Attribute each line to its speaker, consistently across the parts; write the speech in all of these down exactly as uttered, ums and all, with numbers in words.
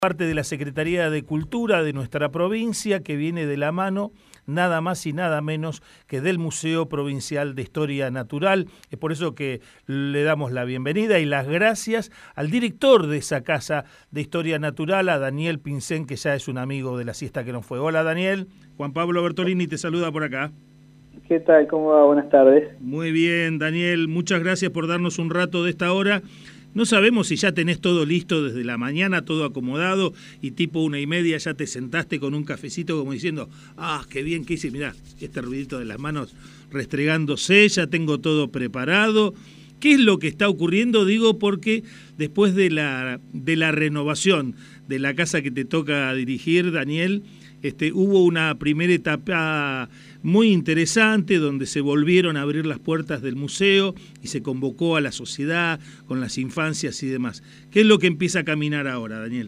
Speaker 1: parte de la Secretaría de Cultura de nuestra provincia, que viene de la mano nada más y nada menos que del Museo Provincial de Historia Natural. Es por eso que le damos la bienvenida y las gracias al director de esa Casa de Historia Natural, a Daniel Pincén, que ya es un amigo de la siesta que nos fue. Hola, Daniel. Juan Pablo Bertolini te saluda por acá.
Speaker 2: ¿Qué tal? ¿Cómo va? Buenas tardes.
Speaker 1: Muy bien, Daniel. Muchas gracias por darnos un rato de esta hora. No sabemos si ya tenés todo listo desde la mañana, todo acomodado, y tipo una y media ya te sentaste con un cafecito como diciendo, ah, qué bien que hice, mirá, este ruidito de las manos restregándose, ya tengo todo preparado. ¿Qué es lo que está ocurriendo? Digo, porque después de la, de la renovación de la casa que te toca dirigir, Daniel, este, hubo una primera etapa muy interesante donde se volvieron a abrir las puertas del museo y se convocó a la sociedad con las infancias y demás. ¿Qué es lo que empieza a caminar ahora, Daniel?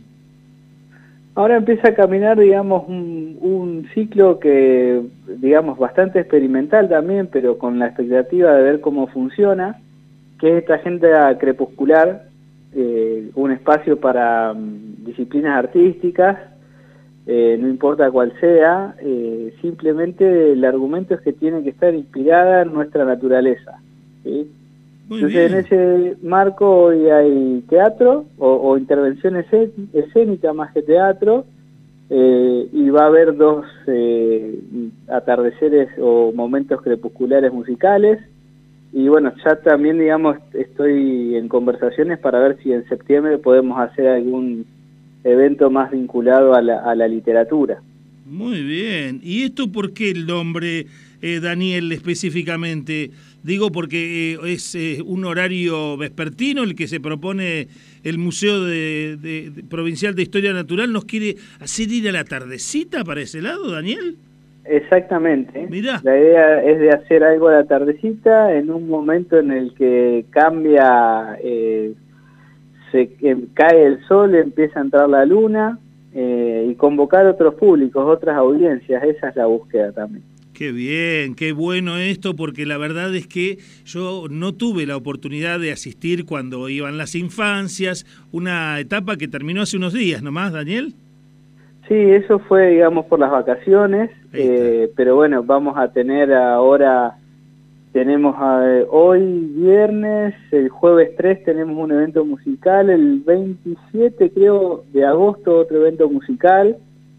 Speaker 2: Ahora empieza a caminar, digamos, un, un ciclo que, digamos, bastante experimental también, pero con la expectativa de ver cómo funciona, que es esta agenda crepuscular, eh, un espacio para um, disciplinas artísticas, Eh, no importa cuál sea, eh, simplemente el argumento es que tiene que estar inspirada en nuestra naturaleza, ¿sí? Entonces, bien. En ese marco hoy hay teatro o, o intervención escénica más que teatro, eh, y va a haber dos eh, atardeceres o momentos crepusculares musicales, y bueno, ya también, digamos, estoy en conversaciones para ver si en septiembre podemos hacer algún evento más vinculado a la, a la literatura.
Speaker 1: Muy bien. ¿Y esto por qué el nombre, eh, Daniel, específicamente? Digo porque eh, es eh, un horario vespertino el que se propone el Museo de, de, de Provincial de Historia Natural. ¿Nos quiere hacer ir a la tardecita para ese lado, Daniel?
Speaker 2: Exactamente.
Speaker 1: Mirá.
Speaker 2: La idea es de hacer algo a la tardecita en un momento en el que cambia... Eh, se eh, cae el sol, empieza a entrar la luna, eh, y convocar otros públicos, otras audiencias. Esa es la búsqueda también.
Speaker 1: Qué bien, qué bueno esto, porque la verdad es que yo no tuve la oportunidad de asistir cuando iban las infancias, una etapa que terminó hace unos días nomás, Daniel.
Speaker 2: Sí, eso fue, digamos, por las vacaciones, eh, pero bueno, vamos a tener ahora... Tenemos eh, hoy viernes, el jueves tres tenemos un evento musical, el veintisiete creo de agosto otro evento musical,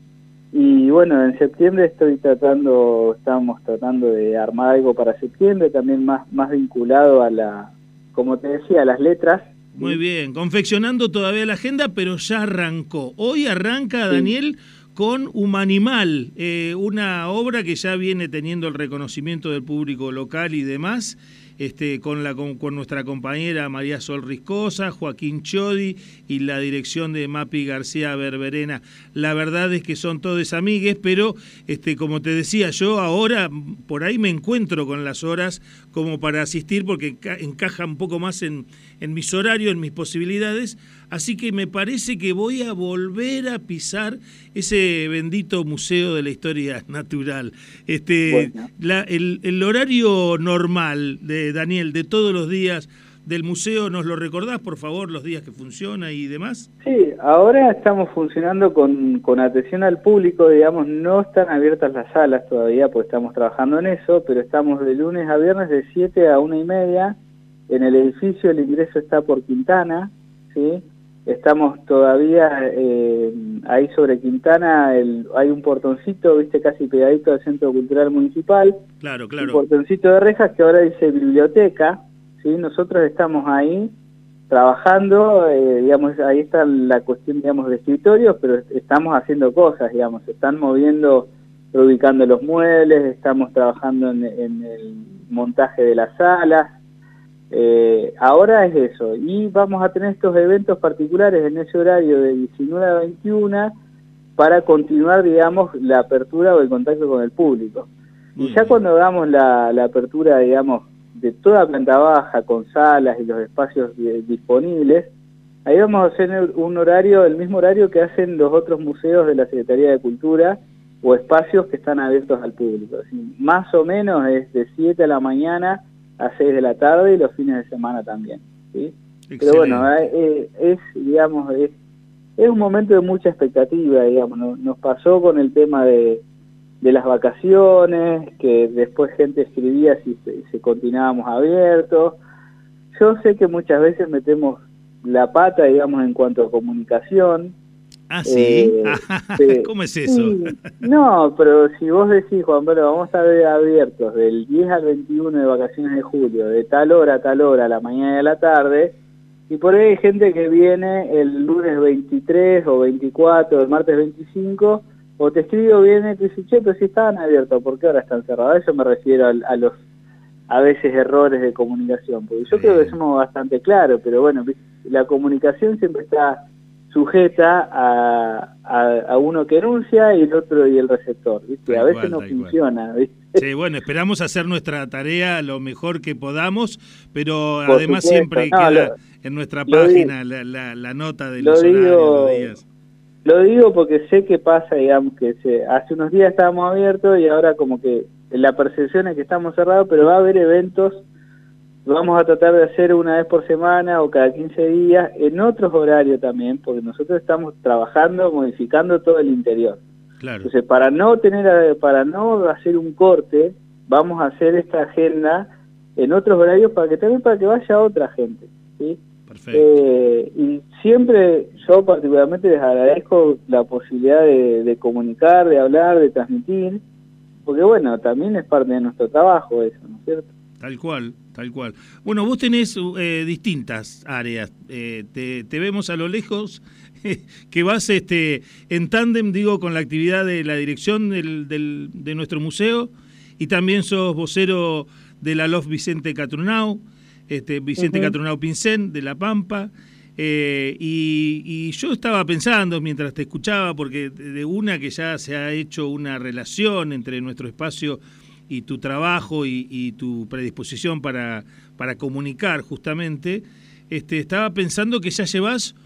Speaker 2: y bueno, en septiembre estoy tratando, estamos tratando de armar algo para septiembre, también más, más vinculado a la, como te decía, a las letras.
Speaker 1: Muy bien, confeccionando todavía la agenda, pero ya arrancó. Hoy arranca, Daniel, sí, con Humanimal, eh, una obra que ya viene teniendo el reconocimiento del público local y demás, este, con, la, con, con nuestra compañera María Sol Riscosa, Joaquín Chodi y la dirección de Mapi García Berberena. La verdad es que son todos amigues, pero este, como te decía yo, ahora por ahí me encuentro con las horas como para asistir, porque encaja un poco más en, en mis horarios, en mis posibilidades, así que me parece que voy a volver a pisar ese bendito Museo de la Historia Natural. Este, bueno. la, el, el horario normal de Daniel, de todos los días del museo, ¿nos lo recordás, por favor, los días que funciona y demás?
Speaker 2: Sí, ahora estamos funcionando con, con atención al público, digamos, no están abiertas las salas todavía, porque estamos trabajando en eso, pero estamos de lunes a viernes de siete a una y media, en el edificio el ingreso está por Quintana, ¿sí? Estamos todavía eh, ahí sobre Quintana, el, hay un portoncito, viste, casi pegadito al Centro Cultural Municipal.
Speaker 1: Claro, claro.
Speaker 2: Un portoncito de rejas que ahora dice biblioteca, ¿sí? Nosotros estamos ahí trabajando, eh, digamos, ahí está la cuestión, digamos, de escritorios, pero estamos haciendo cosas, digamos, se están moviendo, reubicando los muebles, estamos trabajando en, en el montaje de las salas. Eh, ahora es eso, y vamos a tener estos eventos particulares en ese horario de diecinueve a veintiuna para continuar, digamos, la apertura o el contacto con el público. Muy y ya bien. Cuando hagamos la, la apertura, digamos, de toda planta baja, con salas y los espacios de, disponibles, ahí vamos a hacer un horario, el mismo horario que hacen los otros museos de la Secretaría de Cultura o espacios que están abiertos al público. Así, más o menos es de siete de la mañana a seis de la tarde y los fines de semana también, ¿sí? Pero bueno, eh, es, digamos, es es un momento de mucha expectativa, digamos. Nos, nos pasó con el tema de, de las vacaciones, que después gente escribía si, si continuábamos abiertos. Yo sé que muchas veces metemos la pata, digamos, en cuanto a comunicación.
Speaker 1: ¿Ah, sí?
Speaker 2: Eh,
Speaker 1: eh, ¿Cómo es eso?
Speaker 2: Sí, no, pero si vos decís, Juan Pablo, vamos a estar abiertos del diez al veintiuno de vacaciones de julio, de tal hora a tal hora, a la mañana y a la tarde, y por ahí hay gente que viene el lunes veintitrés o veinticuatro, el martes veinticinco, o te escribo, viene y te dice, che, pero si estaban abiertos, ¿por qué ahora están cerrados? A eso me refiero a, a los, a veces, errores de comunicación, porque yo Bien. creo que somos bastante claros, pero bueno, la comunicación siempre está sujeta a, a, a uno que enuncia y el otro y el receptor, ¿viste? A veces cual, no funciona, ¿viste?
Speaker 1: Sí, bueno, esperamos hacer nuestra tarea lo mejor que podamos, pero Por además supuesto. siempre no, queda lo, en nuestra página digo, la, la, la nota de los horarios, digo, los días.
Speaker 2: Lo digo porque sé que pasa, digamos, que se, hace unos días estábamos abiertos y ahora como que la percepción es que estamos cerrados, pero va a haber eventos. Vamos a tratar de hacer una vez por semana o cada quince días, en otros horarios también, porque nosotros estamos trabajando, modificando todo el interior.
Speaker 1: Claro.
Speaker 2: Entonces, para no tener, para no hacer un corte, vamos a hacer esta agenda en otros horarios para que también para que vaya otra gente, ¿sí?
Speaker 1: Perfecto.
Speaker 2: Eh, y siempre yo particularmente les agradezco la posibilidad de, de comunicar, de hablar, de transmitir, porque bueno, también es parte de nuestro trabajo eso, ¿no es cierto?
Speaker 1: Tal cual, tal cual. Bueno, vos tenés eh, distintas áreas. Eh, te, te vemos a lo lejos que vas este, en tándem, digo, con la actividad de la dirección del, del, de nuestro museo, y también sos vocero de la L O F Vicente Catronau, este, Vicente uh-huh. Catronau Pincén, de La Pampa. Eh, y, y yo estaba pensando mientras te escuchaba, porque de una que ya se ha hecho una relación entre nuestro espacio y tu trabajo y, y tu predisposición para, para comunicar justamente, este, estaba pensando que ya llevas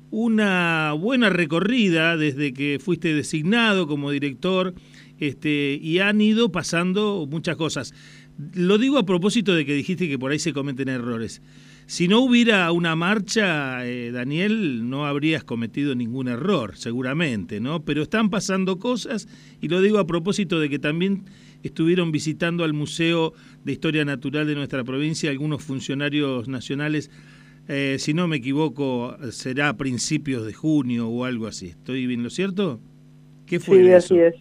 Speaker 1: una buena recorrida desde que fuiste designado como director, este, y han ido pasando muchas cosas. Lo digo a propósito de que dijiste que por ahí se cometen errores. Si no hubiera una marcha, eh, Daniel, no habrías cometido ningún error, seguramente, ¿no? Pero están pasando cosas, y lo digo a propósito de que también estuvieron visitando al Museo de Historia Natural de nuestra provincia algunos funcionarios nacionales, eh, si no me equivoco, será a principios de junio o algo así. ¿Estoy bien, lo cierto? ¿Qué fue
Speaker 2: sí,
Speaker 1: eso?
Speaker 2: así es.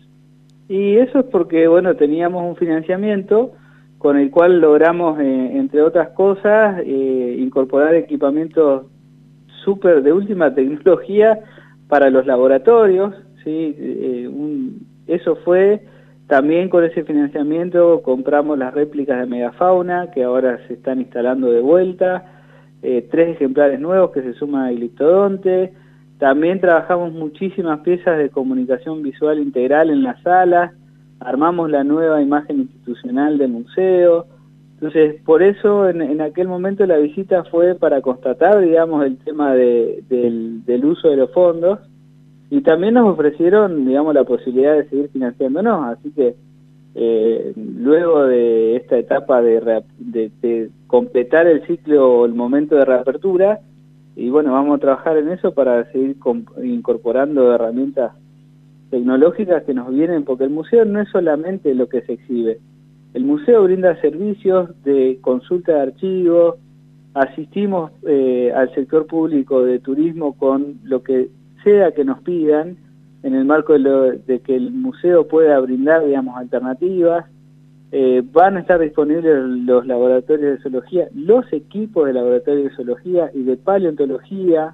Speaker 2: Y eso es porque, bueno, teníamos un financiamiento con el cual logramos, eh, entre otras cosas, eh, incorporar equipamientos súper de última tecnología para los laboratorios, ¿sí? Eh, un, eso fue... También con ese financiamiento compramos las réplicas de megafauna, que ahora se están instalando de vuelta, eh, tres ejemplares nuevos que se suman a Gliptodonte. También trabajamos muchísimas piezas de comunicación visual integral en la sala, armamos la nueva imagen institucional del museo. Entonces, por eso en, en aquel momento la visita fue para constatar, digamos, el tema de, del, del uso de los fondos. Y también nos ofrecieron, digamos, la posibilidad de seguir financiándonos, así que eh, luego de esta etapa de, de, de completar el ciclo o el momento de reapertura, y bueno, vamos a trabajar en eso para seguir incorporando herramientas tecnológicas que nos vienen, porque el museo no es solamente lo que se exhibe, el museo brinda servicios de consulta de archivos, asistimos eh, al sector público de turismo con lo que sea que nos pidan, en el marco de, lo, de que el museo pueda brindar, digamos, alternativas. Eh, van a estar disponibles los laboratorios de zoología, los equipos de laboratorio de zoología y de paleontología.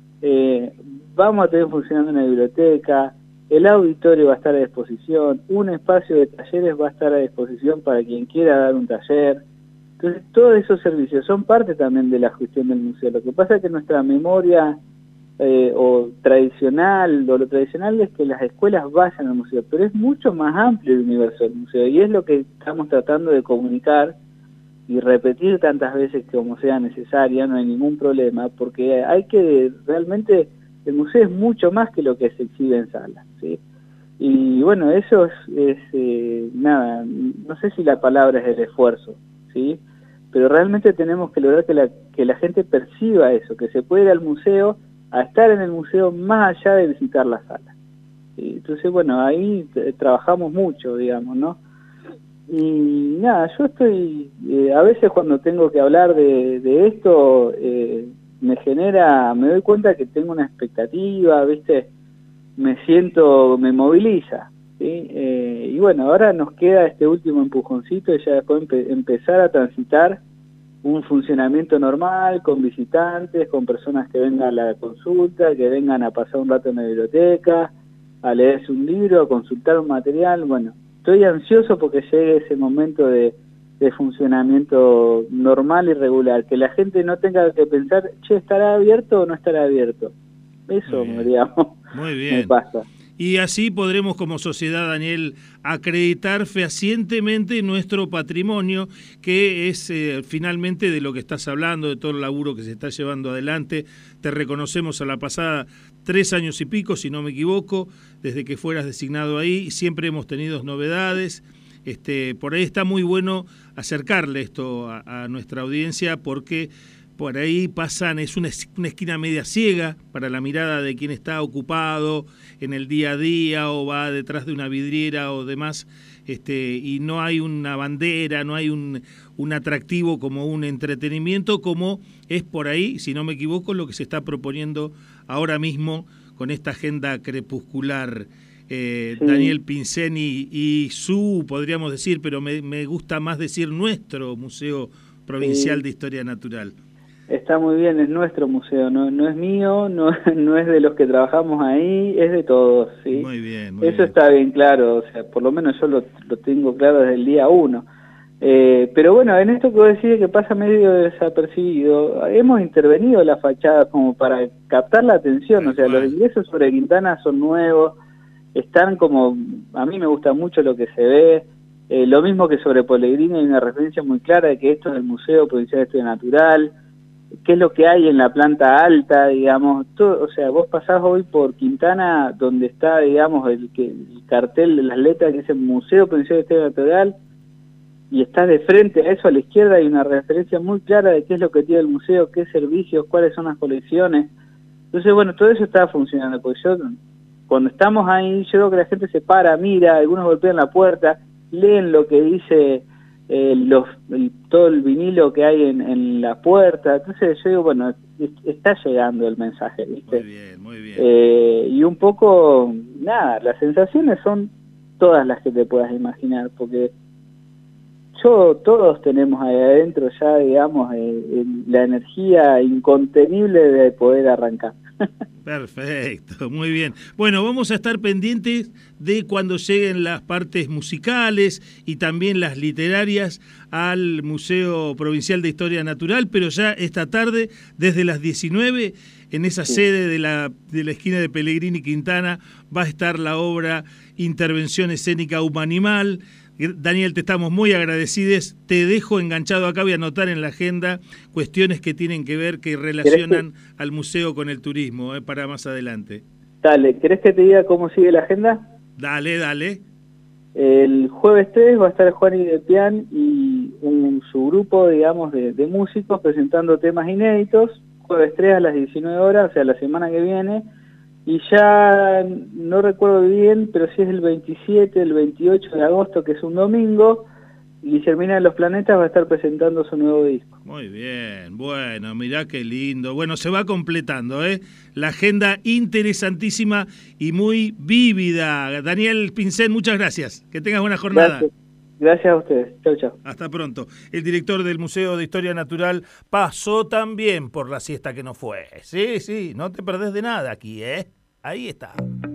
Speaker 2: Eh, vamos a tener funcionando una biblioteca, el auditorio va a estar a disposición, un espacio de talleres va a estar a disposición para quien quiera dar un taller. Entonces, todos esos servicios son parte también de la gestión del museo. Lo que pasa es que nuestra memoria Eh, o tradicional, o lo tradicional es que las escuelas vayan al museo, pero es mucho más amplio el universo del museo, y es lo que estamos tratando de comunicar y repetir tantas veces como sea necesaria, no hay ningún problema, porque hay que, realmente, el museo es mucho más que lo que se exhibe en salas, ¿sí? Y bueno, eso es, es eh, nada, no sé si la palabra es el esfuerzo, ¿sí? Pero realmente tenemos que lograr que la, que la gente perciba eso, que se puede ir al museo a estar en el museo más allá de visitar la sala. ¿Sí? Entonces, bueno, ahí trabajamos mucho, digamos, ¿no? Y nada, yo estoy, eh, a veces cuando tengo que hablar de, de esto, eh, me genera, me doy cuenta que tengo una expectativa, ¿viste? Me siento, me moviliza, ¿sí? Eh, y bueno, ahora nos queda este último empujoncito y ya después empe empezar a transitar un funcionamiento normal, con visitantes, con personas que vengan a la consulta, que vengan a pasar un rato en la biblioteca, a leerse un libro, a consultar un material. Bueno, estoy ansioso porque llegue ese momento de, de funcionamiento normal y regular, que la gente no tenga que pensar, che, ¿estará abierto o no estará abierto? Eso,
Speaker 1: Muy bien.
Speaker 2: digamos,
Speaker 1: Muy bien.
Speaker 2: me pasa.
Speaker 1: Y así podremos como sociedad, Daniel, acreditar fehacientemente nuestro patrimonio, que es eh, finalmente de lo que estás hablando, de todo el laburo que se está llevando adelante. Te reconocemos a la pasada tres años y pico, si no me equivoco, desde que fueras designado ahí. Siempre hemos tenido novedades. Este, por ahí está muy bueno acercarle esto a, a nuestra audiencia, porque por ahí pasan, es una, una esquina media ciega para la mirada de quien está ocupado en el día a día o va detrás de una vidriera o demás, este, y no hay una bandera, no hay un, un atractivo como un entretenimiento, como es por ahí, si no me equivoco, lo que se está proponiendo ahora mismo con esta agenda crepuscular. Eh, sí. Daniel Pinzén y, y su, podríamos decir, pero me, me gusta más decir nuestro Museo Provincial sí. de Historia Natural.
Speaker 2: Está muy bien, es nuestro museo, no, no es mío, no, no es de los que trabajamos ahí, es de todos, ¿sí?
Speaker 1: Muy bien, muy
Speaker 2: Eso
Speaker 1: bien.
Speaker 2: Está bien claro, o sea, por lo menos yo lo, lo tengo claro desde el día uno. Eh, pero bueno, en esto que vos decís que pasa medio desapercibido, hemos intervenido la fachada como para captar la atención, o sea, los ingresos sobre Quintana son nuevos, están como, a mí me gusta mucho lo que se ve, eh, lo mismo que sobre Pellegrini hay una referencia muy clara de que esto es el Museo Provincial de Historia Natural, qué es lo que hay en la planta alta, digamos, todo, o sea, vos pasás hoy por Quintana, donde está, digamos, el, que, el cartel de las letras que dice Museo Provincial de Historia Natural, y estás de frente a eso, a la izquierda hay una referencia muy clara de qué es lo que tiene el museo, qué servicios, cuáles son las colecciones. Entonces, bueno, todo eso está funcionando, porque yo, cuando estamos ahí, yo creo que la gente se para, mira, algunos golpean la puerta, leen lo que dice Eh, los, el, todo el vinilo que hay en, en la puerta. Entonces yo digo, bueno, está llegando el mensaje, ¿viste?
Speaker 1: Muy bien, muy bien.
Speaker 2: Eh, y un poco, nada, las sensaciones son todas las que te puedas imaginar, porque yo, todos tenemos ahí adentro ya, digamos, eh, la energía incontenible de poder arrancar.
Speaker 1: Perfecto, muy bien. Bueno, vamos a estar pendientes de cuando lleguen las partes musicales y también las literarias al Museo Provincial de Historia Natural, pero ya esta tarde, desde las diecinueve, en esa sí. sede de la, de la esquina de Pellegrini Quintana, va a estar la obra Intervención Escénica Humanimal. Daniel, te estamos muy agradecidos, te dejo enganchado acá, voy a anotar en la agenda cuestiones que tienen que ver, que relacionan que... al museo con el turismo, eh, para más adelante.
Speaker 2: Dale, ¿querés que te diga cómo sigue la agenda?
Speaker 1: Dale, dale.
Speaker 2: El jueves tres va a estar Juan y de Pian y un, su grupo, digamos, de, de músicos presentando temas inéditos, jueves tres a las diecinueve horas, o sea, la semana que viene. Y ya no recuerdo bien, pero sí es el veintisiete, el veintiocho de agosto, que es un domingo, Guillermina de los Planetas va a estar presentando su nuevo disco.
Speaker 1: Muy bien, bueno, mirá qué lindo. Bueno, se va completando, ¿eh? La agenda interesantísima y muy vívida. Daniel Pinzén, muchas gracias. Que tengas buena jornada.
Speaker 2: Gracias. Gracias a ustedes. Chau, chau.
Speaker 1: Hasta pronto. El director del Museo de Historia Natural pasó también por la siesta que no fue. Sí, sí, no te perdés de nada aquí, ¿eh? Ahí está.